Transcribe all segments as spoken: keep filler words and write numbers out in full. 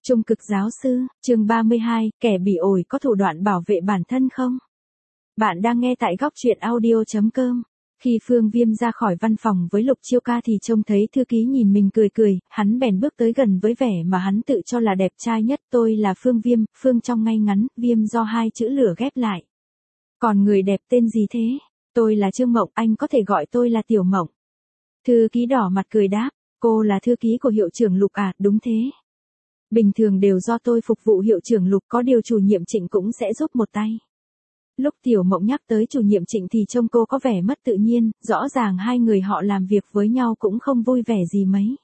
Trung cực giáo sư, chương ba mươi hai, kẻ bị ổi có thủ đoạn bảo vệ bản thân không? Bạn đang nghe tại góc truyện audio chấm com. Khi Phương Viêm ra khỏi văn phòng với Lục Chiêu Ca thì trông thấy thư ký nhìn mình cười cười, hắn bèn bước tới gần với vẻ mà hắn tự cho là đẹp trai nhất. Tôi là Phương Viêm, Phương trong ngay ngắn, Viêm do hai chữ lửa ghép lại. Còn người đẹp tên gì thế? Tôi là Trương Mộng, anh có thể gọi tôi là Tiểu Mộng. Thư ký đỏ mặt cười đáp, cô là thư ký của hiệu trưởng Lục à, đúng thế. Bình thường đều do tôi phục vụ hiệu trưởng Lục, có điều chủ nhiệm Trịnh cũng sẽ giúp một tay. Lúc Tiểu Mộng nhắc tới chủ nhiệm Trịnh thì trông cô có vẻ mất tự nhiên, rõ ràng hai người họ làm việc với nhau cũng không vui vẻ gì mấy.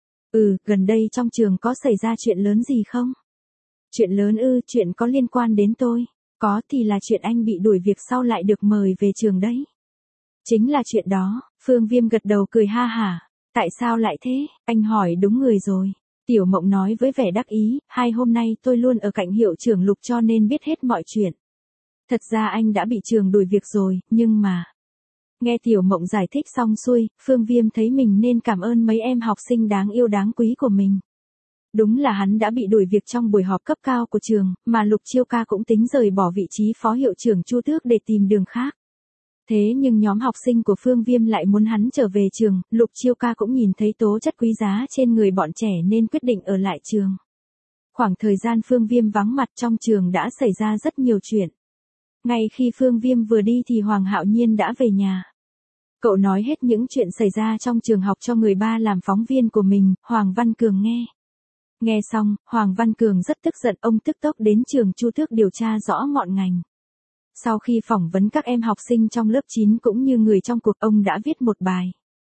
Ừ, gần đây trong trường có xảy ra chuyện lớn gì không? Chuyện lớn ư, chuyện có liên quan đến tôi. Có thì là chuyện anh bị đuổi việc sau lại được mời về trường đấy. Chính là chuyện đó, Phương Viêm gật đầu cười ha hả. Tại sao lại thế? Anh hỏi đúng người rồi. Tiểu Mộng nói với vẻ đắc ý, hai hôm nay tôi luôn ở cạnh hiệu trưởng Lục cho nên biết hết mọi chuyện. Thật ra anh đã bị trường đuổi việc rồi, nhưng mà... Nghe Tiểu Mộng giải thích xong xuôi, Phương Viêm thấy mình nên cảm ơn mấy em học sinh đáng yêu đáng quý của mình. Đúng là hắn đã bị đuổi việc trong buổi họp cấp cao của trường, mà Lục Chiêu Ca cũng tính rời bỏ vị trí phó hiệu trưởng Chu Tước để tìm đường khác. Thế nhưng nhóm học sinh của Phương Viêm lại muốn hắn trở về trường, Lục Chiêu Ca cũng nhìn thấy tố chất quý giá trên người bọn trẻ nên quyết định ở lại trường. Khoảng thời gian Phương Viêm vắng mặt trong trường đã xảy ra rất nhiều chuyện. Ngay khi Phương Viêm vừa đi thì Hoàng Hạo Nhiên đã về nhà. Cậu nói hết những chuyện xảy ra trong trường học cho người ba làm phóng viên của mình, Hoàng Văn Cường nghe. Nghe xong, Hoàng Văn Cường rất tức giận, ông tức tốc đến trường Chu Tước điều tra rõ ngọn ngành. Sau khi phỏng vấn các em học sinh trong lớp chín cũng như người trong cuộc, ông đã viết một bài.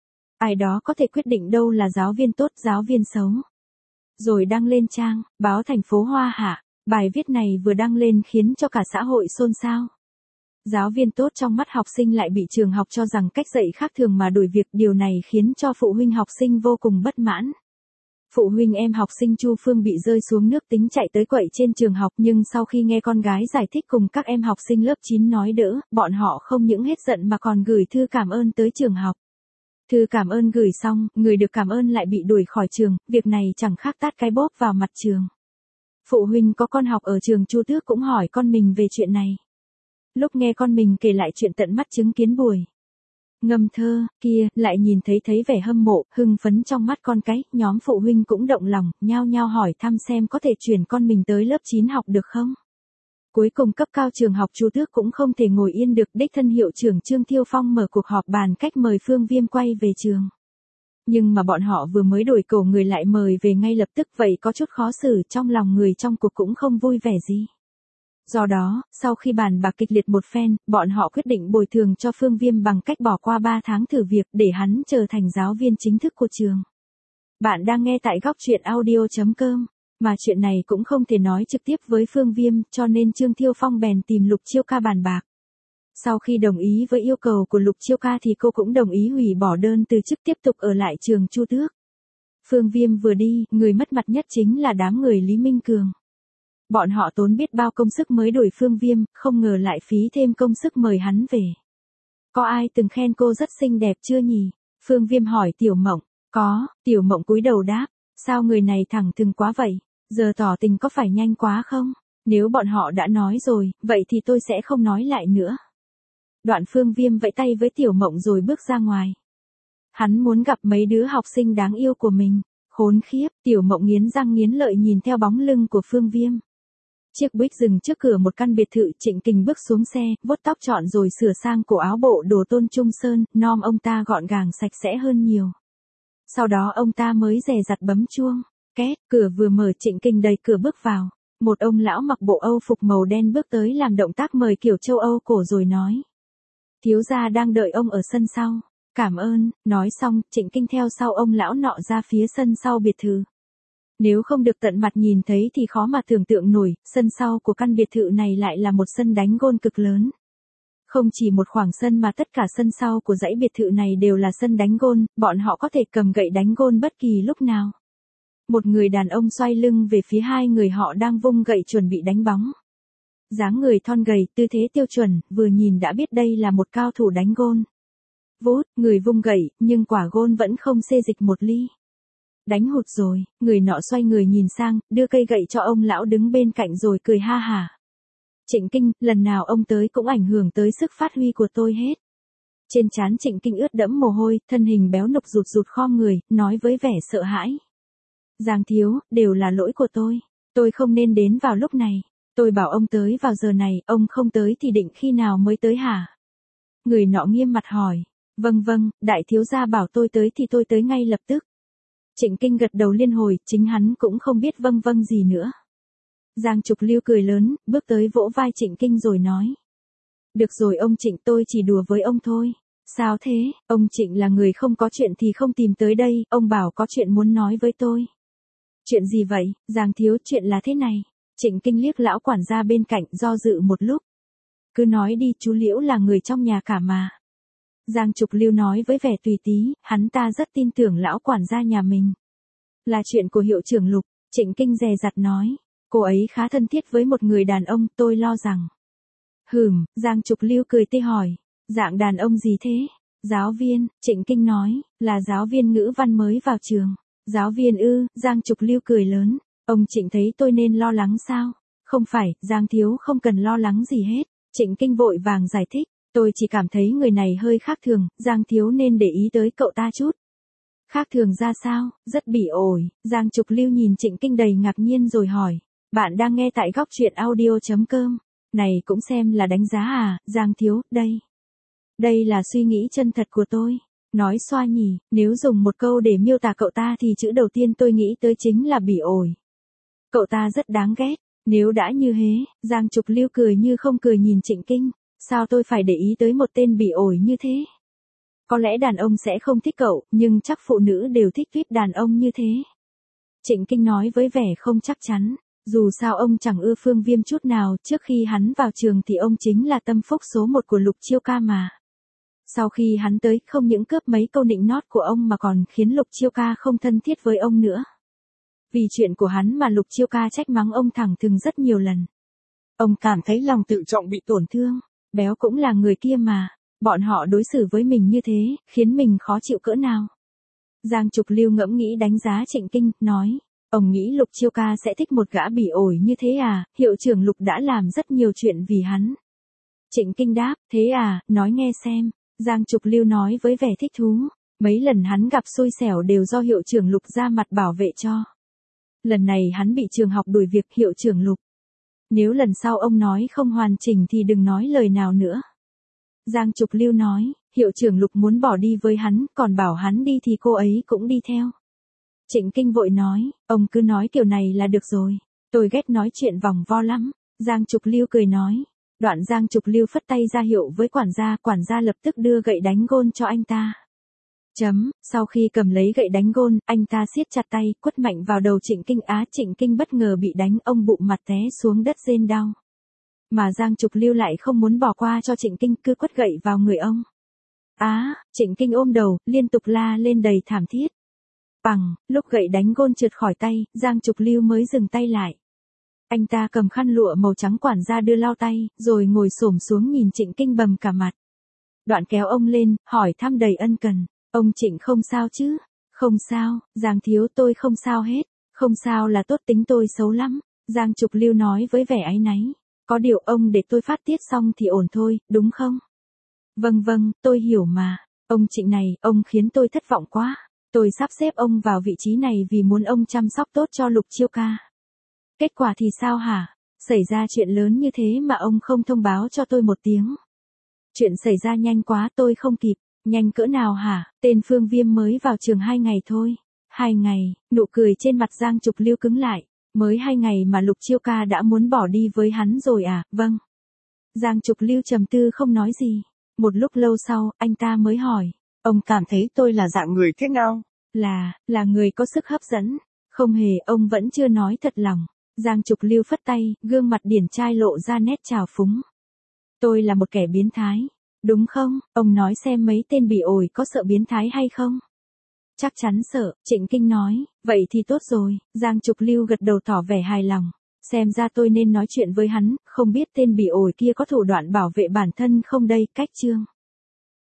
Ai đó có thể quyết định đâu là giáo viên tốt, giáo viên xấu. Rồi đăng lên trang báo Thành phố Hoa Hạ. Bài viết này vừa đăng lên khiến cho cả xã hội xôn xao. Giáo viên tốt trong mắt học sinh lại bị trường học cho rằng cách dạy khác thường mà đuổi việc, điều này khiến cho phụ huynh học sinh vô cùng bất mãn. Phụ huynh em học sinh Chu Phương bị rơi xuống nước tính chạy tới quậy trên trường học, nhưng sau khi nghe con gái giải thích cùng các em học sinh lớp chín nói đỡ, bọn họ không những hết giận mà còn gửi thư cảm ơn tới trường học. Thư cảm ơn gửi xong, người được cảm ơn lại bị đuổi khỏi trường, việc này chẳng khác tát cái bóp vào mặt trường. Phụ huynh có con học ở trường Chu Tước cũng hỏi con mình về chuyện này. Lúc nghe con mình kể lại chuyện tận mắt chứng kiến buổi ngâm thơ kia, lại nhìn thấy thấy vẻ hâm mộ, hưng phấn trong mắt con cái, nhóm phụ huynh cũng động lòng, nhao nhao hỏi thăm xem có thể chuyển con mình tới lớp chín học được không. Cuối cùng cấp cao trường học Chu Tước cũng không thể ngồi yên được, đích thân hiệu trưởng Trương Thiêu Phong mở cuộc họp bàn cách mời Phương Viêm quay về trường. Nhưng mà bọn họ vừa mới đổi cổ người lại mời về ngay lập tức, vậy có chút khó xử, trong lòng người trong cuộc cũng không vui vẻ gì. Do đó, sau khi bàn bạc kịch liệt một phen, bọn họ quyết định bồi thường cho Phương Viêm bằng cách bỏ qua ba tháng thử việc để hắn trở thành giáo viên chính thức của trường. Bạn đang nghe tại góc truyện audio chấm com, mà chuyện này cũng không thể nói trực tiếp với Phương Viêm, cho nên Trương Thiêu Phong bèn tìm Lục Chiêu Ca bàn bạc. Sau khi đồng ý với yêu cầu của Lục Chiêu Ca thì cô cũng đồng ý hủy bỏ đơn từ chức, tiếp tục ở lại trường Chu Tước. Phương Viêm vừa đi, người mất mặt nhất chính là đám người Lý Minh Cường. Bọn họ tốn biết bao công sức mới đuổi Phương Viêm, không ngờ lại phí thêm công sức mời hắn về. Có ai từng khen cô rất xinh đẹp chưa nhỉ? Phương Viêm hỏi Tiểu Mộng. Có, Tiểu Mộng cúi đầu đáp. Sao người này thẳng thừng quá vậy? Giờ tỏ tình có phải nhanh quá không? Nếu bọn họ đã nói rồi, vậy thì tôi sẽ không nói lại nữa. Đoạn Phương Viêm vẫy tay với Tiểu Mộng rồi bước ra ngoài. Hắn muốn gặp mấy đứa học sinh đáng yêu của mình. Khốn khiếp, Tiểu Mộng nghiến răng nghiến lợi nhìn theo bóng lưng của Phương Viêm. Chiếc Buick dừng trước cửa một căn biệt thự, Trịnh Kình bước xuống xe, vuốt tóc trọn rồi sửa sang cổ áo bộ đồ Tôn Trung Sơn, nom ông ta gọn gàng sạch sẽ hơn nhiều. Sau đó ông ta mới dè dặt bấm chuông. Két, cửa vừa mở, Trịnh Kình đẩy cửa bước vào. Một ông lão mặc bộ Âu phục màu đen bước tới làm động tác mời kiểu châu Âu cổ rồi nói. Thiếu gia đang đợi ông ở sân sau. Cảm ơn, nói xong, Trịnh Kinh theo sau ông lão nọ ra phía sân sau biệt thự. Nếu không được tận mặt nhìn thấy thì khó mà tưởng tượng nổi, sân sau của căn biệt thự này lại là một sân đánh gôn cực lớn. Không chỉ một khoảng sân mà tất cả sân sau của dãy biệt thự này đều là sân đánh gôn, bọn họ có thể cầm gậy đánh gôn bất kỳ lúc nào. Một người đàn ông xoay lưng về phía hai người họ đang vung gậy chuẩn bị đánh bóng. Dáng người thon gầy, tư thế tiêu chuẩn, vừa nhìn đã biết đây là một cao thủ đánh gôn. Vút, người vung gậy, nhưng quả gôn vẫn không xê dịch một ly. Đánh hụt rồi, người nọ xoay người nhìn sang, đưa cây gậy cho ông lão đứng bên cạnh rồi cười ha hả. Trịnh Kinh, lần nào ông tới cũng ảnh hưởng tới sức phát huy của tôi hết. Trên trán Trịnh Kinh ướt đẫm mồ hôi, thân hình béo nục rụt rụt khom người, nói với vẻ sợ hãi. Giang thiếu, đều là lỗi của tôi. Tôi không nên đến vào lúc này. Tôi bảo ông tới vào giờ này, ông không tới thì định khi nào mới tới hả? Người nọ nghiêm mặt hỏi. Vâng vâng, đại thiếu gia bảo tôi tới thì tôi tới ngay lập tức. Trịnh Kinh gật đầu liên hồi, chính hắn cũng không biết vâng vâng gì nữa. Giang Trục Lưu cười lớn, bước tới vỗ vai Trịnh Kinh rồi nói. Được rồi ông Trịnh, tôi chỉ đùa với ông thôi. Sao thế, ông Trịnh là người không có chuyện thì không tìm tới đây, ông bảo có chuyện muốn nói với tôi. Chuyện gì vậy, Giang thiếu, chuyện là thế này. Trịnh Kinh liếc lão quản gia bên cạnh, do dự một lúc. Cứ nói đi, chú Liễu là người trong nhà cả mà. Giang Trục Lưu nói với vẻ tùy tí, hắn ta rất tin tưởng lão quản gia nhà mình. Là chuyện của hiệu trưởng Lục, Trịnh Kinh dè dặt nói. Cô ấy khá thân thiết với một người đàn ông, tôi lo rằng. Hừm, Giang Trục Lưu cười tê hỏi. Dạng đàn ông gì thế? Giáo viên, Trịnh Kinh nói, là giáo viên ngữ văn mới vào trường. Giáo viên ư, Giang Trục Lưu cười lớn. Ông Trịnh thấy tôi nên lo lắng sao? Không phải, Giang thiếu không cần lo lắng gì hết. Trịnh Kinh vội vàng giải thích. Tôi chỉ cảm thấy người này hơi khác thường, Giang thiếu nên để ý tới cậu ta chút. Khác thường ra sao? Rất bỉ ổi. Giang Trục Lưu nhìn Trịnh Kinh đầy ngạc nhiên rồi hỏi. Bạn đang nghe tại góc truyện audio.com. Này cũng xem là đánh giá à, Giang thiếu, đây. Đây là suy nghĩ chân thật của tôi. Nói xoa nhỉ, nếu dùng một câu để miêu tả cậu ta thì chữ đầu tiên tôi nghĩ tới chính là bỉ ổi. Cậu ta rất đáng ghét. Nếu đã như thế, Giang Trục Lưu cười như không cười nhìn Trịnh Kinh. Sao tôi phải để ý tới một tên bỉ ổi như thế? Có lẽ đàn ông sẽ không thích cậu, nhưng chắc phụ nữ đều thích tuyết đàn ông như thế. Trịnh Kinh nói với vẻ không chắc chắn. Dù sao ông chẳng ưa Phương Viêm chút nào, trước khi hắn vào trường thì ông chính là tâm phúc số một của Lục Chiêu Ca mà. Sau khi hắn tới, không những cướp mấy câu nịnh nót của ông mà còn khiến Lục Chiêu Ca không thân thiết với ông nữa. Vì chuyện của hắn mà Lục Chiêu Ca trách mắng ông thẳng thừng rất nhiều lần. Ông cảm thấy lòng tự trọng bị tổn thương. Béo cũng là người kia mà. Bọn họ đối xử với mình như thế, khiến mình khó chịu cỡ nào. Giang Trục Lưu ngẫm nghĩ đánh giá Trịnh Kinh, nói. Ông nghĩ Lục Chiêu Ca sẽ thích một gã bỉ ổi như thế à, hiệu trưởng Lục đã làm rất nhiều chuyện vì hắn. Trịnh Kinh đáp, thế à, nói nghe xem. Giang Trục Lưu nói với vẻ thích thú. Mấy lần hắn gặp xui xẻo đều do hiệu trưởng Lục ra mặt bảo vệ cho. Lần này hắn bị trường học đuổi việc, hiệu trưởng Lục. Nếu lần sau ông nói không hoàn chỉnh thì đừng nói lời nào nữa. Giang Trục Lưu nói, hiệu trưởng Lục muốn bỏ đi với hắn, còn bảo hắn đi thì cô ấy cũng đi theo. Trịnh Kinh vội nói, ông cứ nói kiểu này là được rồi. Tôi ghét nói chuyện vòng vo lắm. Giang Trục Lưu cười nói. Đoạn Giang Trục Lưu phất tay ra hiệu với quản gia, quản gia lập tức đưa gậy đánh gôn cho anh ta. Chấm, sau khi cầm lấy gậy đánh gôn, anh ta siết chặt tay, quất mạnh vào đầu Trịnh Kinh. Á, Trịnh Kinh bất ngờ bị đánh, ông bụng mặt té xuống đất rên đau. Mà Giang Trục Lưu lại không muốn bỏ qua cho Trịnh Kinh, cứ quất gậy vào người ông. Á, Trịnh Kinh ôm đầu, liên tục la lên đầy thảm thiết. Bằng, lúc gậy đánh gôn trượt khỏi tay, Giang Trục Lưu mới dừng tay lại. Anh ta cầm khăn lụa màu trắng quản gia đưa lau tay, rồi ngồi xổm xuống nhìn Trịnh Kinh bầm cả mặt. Đoạn kéo ông lên, hỏi thăm đầy ân cần. Ông Trịnh không sao chứ? Không sao, Giang thiếu, tôi không sao hết. Không sao là tốt, tính tôi xấu lắm. Giang Trục Lưu nói với vẻ áy náy. Có điều ông để tôi phát tiết xong thì ổn thôi, đúng không? Vâng vâng, tôi hiểu mà. Ông Trịnh này, ông khiến tôi thất vọng quá. Tôi sắp xếp ông vào vị trí này vì muốn ông chăm sóc tốt cho Lục Chiêu Ca. Kết quả thì sao hả? Xảy ra chuyện lớn như thế mà ông không thông báo cho tôi một tiếng. Chuyện xảy ra nhanh quá, tôi không kịp. Nhanh cỡ nào hả? Tên Phương Viêm mới vào trường hai ngày thôi. Hai ngày, nụ cười trên mặt Giang Trục Lưu cứng lại. Mới hai ngày mà Lục Chiêu Ca đã muốn bỏ đi với hắn rồi à? Vâng. Giang Trục Lưu trầm tư không nói gì. Một lúc lâu sau, anh ta mới hỏi. Ông cảm thấy tôi là dạng người thế nào? Là, là người có sức hấp dẫn. Không hề, ông vẫn chưa nói thật lòng. Giang Trục Lưu phất tay, gương mặt điển trai lộ ra nét trào phúng. Tôi là một kẻ biến thái. Đúng không? Ông nói xem mấy tên bỉ ổi có sợ biến thái hay không? Chắc chắn sợ, Trịnh Kinh nói. Vậy thì tốt rồi. Giang Trục Lưu gật đầu tỏ vẻ hài lòng. Xem ra tôi nên nói chuyện với hắn, không biết tên bỉ ổi kia có thủ đoạn bảo vệ bản thân không đây, cách chương.